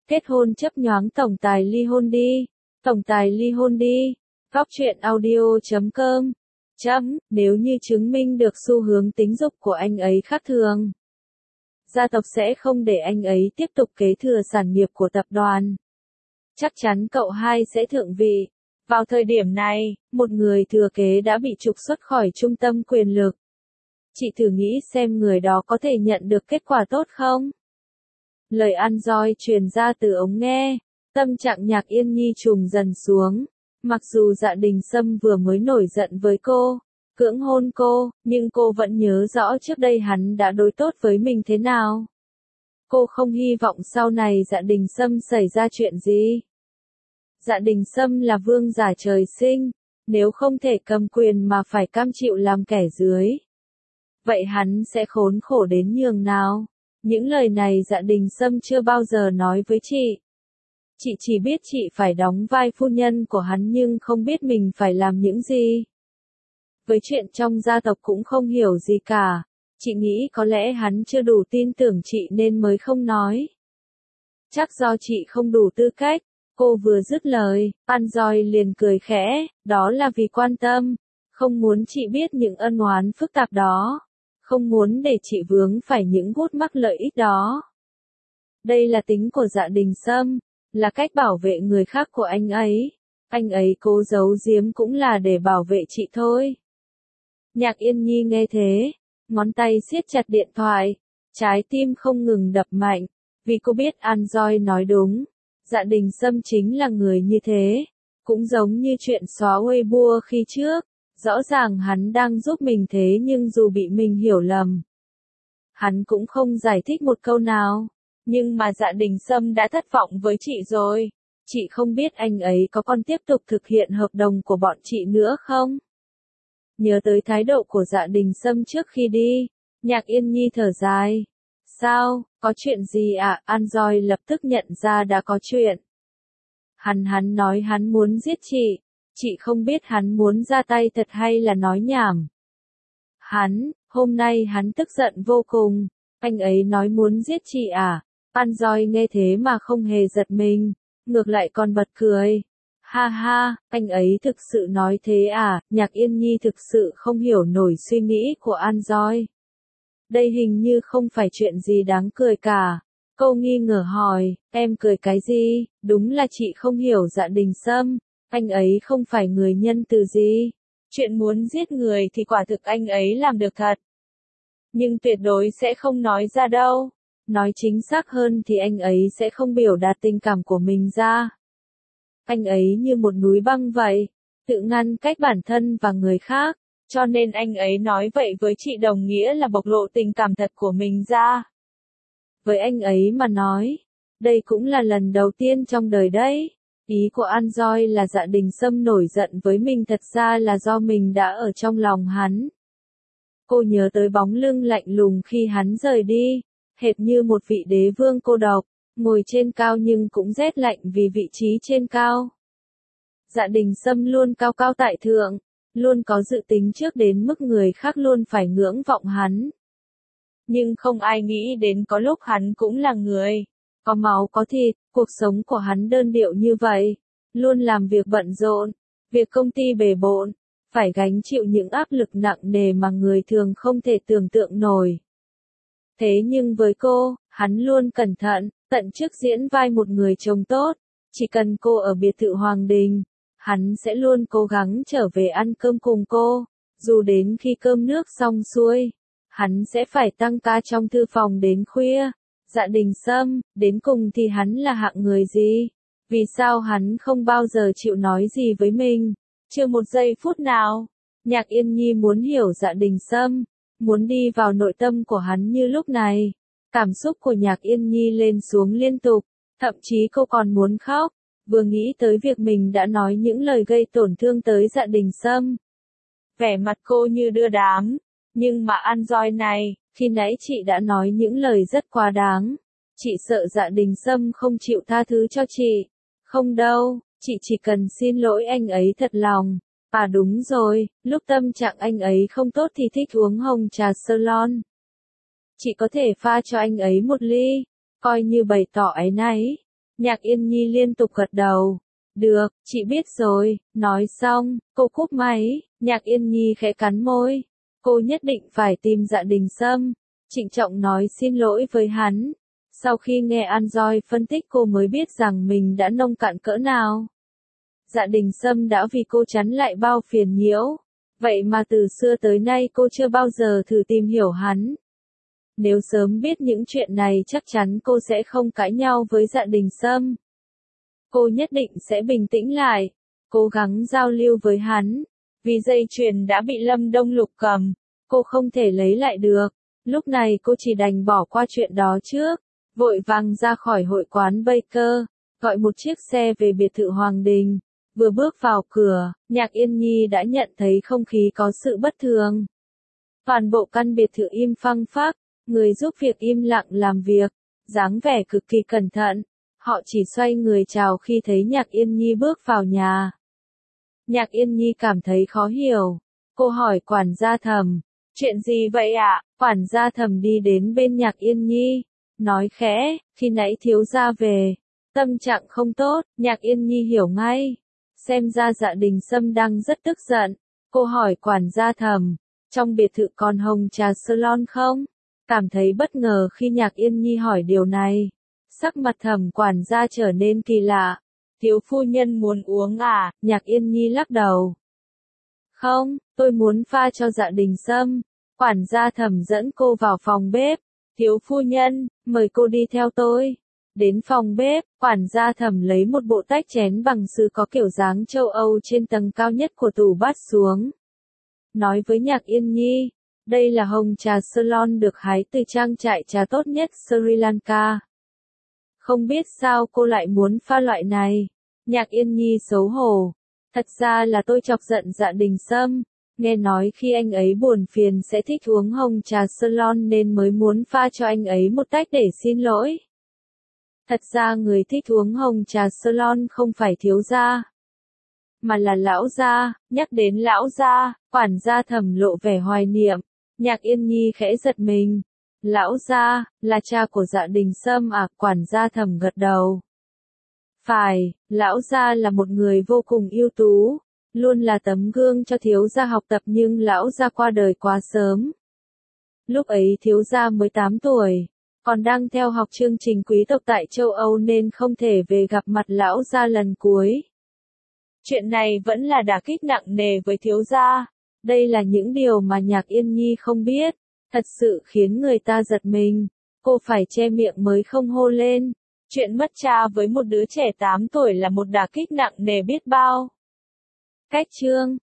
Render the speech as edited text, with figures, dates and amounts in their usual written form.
Kết hôn chấp nhoáng tổng tài ly hôn đi. Tổng tài ly hôn đi. Góc truyện audio.com. Nếu như chứng minh được xu hướng tính dục của anh ấy khác thường, gia tộc sẽ không để anh ấy tiếp tục kế thừa sản nghiệp của tập đoàn. Chắc chắn cậu hai sẽ thượng vị. Vào thời điểm này, một người thừa kế đã bị trục xuất khỏi trung tâm quyền lực. Chị thử nghĩ xem người đó có thể nhận được kết quả tốt không? Lời ăn roi truyền ra từ ống nghe, tâm trạng Nhạc Yên Nhi trùng dần xuống. Mặc dù Dạ Đình Sâm vừa mới nổi giận với cô, cưỡng hôn cô, nhưng cô vẫn nhớ rõ trước đây hắn đã đối tốt với mình thế nào. Cô không hy vọng sau này Dạ Đình Sâm xảy ra chuyện gì. Dạ Đình Sâm là vương giả trời sinh, nếu không thể cầm quyền mà phải cam chịu làm kẻ dưới, vậy hắn sẽ khốn khổ đến nhường nào. Những lời này Dạ Đình Sâm chưa bao giờ nói với chị. Chị chỉ biết chị phải đóng vai phu nhân của hắn nhưng không biết mình phải làm những gì. Với chuyện trong gia tộc cũng không hiểu gì cả. Chị nghĩ có lẽ hắn chưa đủ tin tưởng chị nên mới không nói. Chắc do chị không đủ tư cách. Cô vừa dứt lời, An Roi liền cười khẽ, đó là vì quan tâm, không muốn chị biết những ân oán phức tạp đó, không muốn để chị vướng phải những gút mắc lợi ích đó. Đây là tính của Dạ Đình Sâm, là cách bảo vệ người khác của anh ấy cố giấu giếm cũng là để bảo vệ chị thôi. Nhạc Yên Nhi nghe thế, ngón tay siết chặt điện thoại, trái tim không ngừng đập mạnh, vì cô biết An Roi nói đúng. Dạ Đình Sâm chính là người như thế, cũng giống như chuyện xóa Weibo khi trước, rõ ràng hắn đang giúp mình thế nhưng dù bị mình hiểu lầm, hắn cũng không giải thích một câu nào. Nhưng mà Dạ Đình Sâm đã thất vọng với chị rồi, chị không biết anh ấy có còn tiếp tục thực hiện hợp đồng của bọn chị nữa không? Nhớ tới thái độ của Dạ Đình Sâm trước khi đi, Nhạc Yên Nhi thở dài. Sao, có chuyện gì ạ? An Roi lập tức nhận ra đã có chuyện. Hắn nói hắn muốn giết chị không biết hắn muốn ra tay thật hay là nói nhảm. Hôm nay hắn tức giận vô cùng, anh ấy nói muốn giết chị à? An Roi nghe thế mà không hề giật mình, ngược lại còn bật cười. Ha ha, anh ấy thực sự nói thế à? Nhạc Yên Nhi thực sự không hiểu nổi suy nghĩ của An Roi. Đây hình như không phải chuyện gì đáng cười cả. Cô nghi ngờ hỏi, em cười cái gì? Đúng là chị không hiểu Dạ Đình Sâm, anh ấy không phải người nhân từ gì. Chuyện muốn giết người thì quả thực anh ấy làm được thật. Nhưng tuyệt đối sẽ không nói ra đâu. Nói chính xác hơn thì anh ấy sẽ không biểu đạt tình cảm của mình ra. Anh ấy như một núi băng vậy, tự ngăn cách bản thân và người khác. Cho nên anh ấy nói vậy với chị đồng nghĩa là bộc lộ tình cảm thật của mình ra. Với anh ấy mà nói, đây cũng là lần đầu tiên trong đời đấy. Ý của An Roi là Dạ Đình Sâm nổi giận với mình thật ra là do mình đã ở trong lòng hắn. Cô nhớ tới bóng lưng lạnh lùng khi hắn rời đi, hệt như một vị đế vương cô độc, ngồi trên cao nhưng cũng rét lạnh vì vị trí trên cao. Dạ Đình Sâm luôn cao cao tại thượng, luôn có dự tính trước đến mức người khác luôn phải ngưỡng vọng hắn. Nhưng không ai nghĩ đến có lúc hắn cũng là người, có máu có thịt, cuộc sống của hắn đơn điệu như vậy, luôn làm việc bận rộn, việc công ty bề bộn, phải gánh chịu những áp lực nặng nề mà người thường không thể tưởng tượng nổi. Thế nhưng với cô, hắn luôn cẩn thận, tận chức diễn vai một người chồng tốt, chỉ cần cô ở biệt thự Hoàng Đình, hắn sẽ luôn cố gắng trở về ăn cơm cùng cô, dù đến khi cơm nước xong xuôi, hắn sẽ phải tăng ca trong thư phòng đến khuya. Dạ Đình Sâm, đến cùng thì hắn là hạng người gì? Vì sao hắn không bao giờ chịu nói gì với mình? Chưa một giây phút nào. Nhạc Yên Nhi muốn hiểu Dạ Đình Sâm, muốn đi vào nội tâm của hắn như lúc này. Cảm xúc của Nhạc Yên Nhi lên xuống liên tục, thậm chí cô còn muốn khóc, vừa nghĩ tới việc mình đã nói những lời gây tổn thương tới Dạ Đình Sâm. Vẻ mặt cô như đưa đám, nhưng mà An Roi này, khi nãy chị đã nói những lời rất quá đáng. Chị sợ Dạ Đình Sâm không chịu tha thứ cho chị. Không đâu, chị chỉ cần xin lỗi anh ấy thật lòng. À đúng rồi, lúc tâm trạng anh ấy không tốt thì thích uống hồng trà Ceylon. Chị có thể pha cho anh ấy một ly, coi như bày tỏ áy náy. Nhạc Yên Nhi liên tục gật đầu. Được, chị biết rồi, nói xong, cô cúp máy, Nhạc Yên Nhi khẽ cắn môi. Cô nhất định phải tìm Dạ Đình Sâm, trịnh trọng nói xin lỗi với hắn. Sau khi nghe An-Joy phân tích cô mới biết rằng mình đã nông cạn cỡ nào. Dạ Đình Sâm đã vì cô chắn lại bao phiền nhiễu. Vậy mà từ xưa tới nay cô chưa bao giờ thử tìm hiểu hắn. Nếu sớm biết những chuyện này chắc chắn cô sẽ không cãi nhau với Dạ Đình Sâm. Cô nhất định sẽ bình tĩnh lại, cố gắng giao lưu với hắn. Vì dây chuyền đã bị Lâm Đông Lục cầm, cô không thể lấy lại được. Lúc này cô chỉ đành bỏ qua chuyện đó trước, vội vàng ra khỏi hội quán Baker, gọi một chiếc xe về biệt thự Hoàng Đình. Vừa bước vào cửa, Nhạc Yên Nhi đã nhận thấy không khí có sự bất thường. Toàn bộ căn biệt thự im phăng phắc, người giúp việc im lặng làm việc, dáng vẻ cực kỳ cẩn thận. Họ chỉ xoay người chào khi thấy Nhạc Yên Nhi bước vào nhà. Nhạc Yên Nhi cảm thấy khó hiểu. Cô hỏi quản gia Thẩm, chuyện gì vậy ạ? Quản gia Thẩm đi đến bên Nhạc Yên Nhi, nói khẽ, khi nãy thiếu gia về, tâm trạng không tốt. Nhạc Yên Nhi hiểu ngay. Xem ra Dạ Đình Sâm đang rất tức giận. Cô hỏi quản gia Thẩm, trong biệt thự còn hồng trà salon không? Cảm thấy bất ngờ khi Nhạc Yên Nhi hỏi điều này. Sắc mặt Thẩm quản gia trở nên kỳ lạ. Thiếu phu nhân muốn uống à? Nhạc Yên Nhi lắc đầu. Không, tôi muốn pha cho Dạ Đình Sâm. Quản gia Thẩm dẫn cô vào phòng bếp. Thiếu phu nhân, mời cô đi theo tôi. Đến phòng bếp, quản gia Thẩm lấy một bộ tách chén bằng sứ có kiểu dáng châu Âu trên tầng cao nhất của tủ bát xuống. Nói với Nhạc Yên Nhi, đây là hồng trà Ceylon được hái từ trang trại trà tốt nhất Sri Lanka. Không biết sao cô lại muốn pha loại này. Nhạc Yên Nhi xấu hổ. Thật ra là tôi chọc giận Dạ Đình Sâm. Nghe nói khi anh ấy buồn phiền sẽ thích uống hồng trà Ceylon nên mới muốn pha cho anh ấy một tách để xin lỗi. Thật ra người thích uống hồng trà Ceylon không phải thiếu gia, mà là lão gia. Nhắc đến lão gia, quản gia Thẩm lộ vẻ hoài niệm. Nhạc Yên Nhi khẽ giật mình. Lão gia, là cha của Dạ Đình Sâm à? Quản gia Thẩm gật đầu. Phải, lão gia là một người vô cùng ưu tú, luôn là tấm gương cho thiếu gia học tập nhưng lão gia qua đời quá sớm. Lúc ấy thiếu gia mới 8 tuổi, còn đang theo học chương trình quý tộc tại châu Âu nên không thể về gặp mặt lão gia lần cuối. Chuyện này vẫn là đả kích nặng nề với thiếu gia. Đây là những điều mà Nhạc Yên Nhi không biết, thật sự khiến người ta giật mình. Cô phải che miệng mới không hô lên. Chuyện mất cha với một đứa trẻ 8 tuổi là một đả kích nặng nề biết bao. Cách chương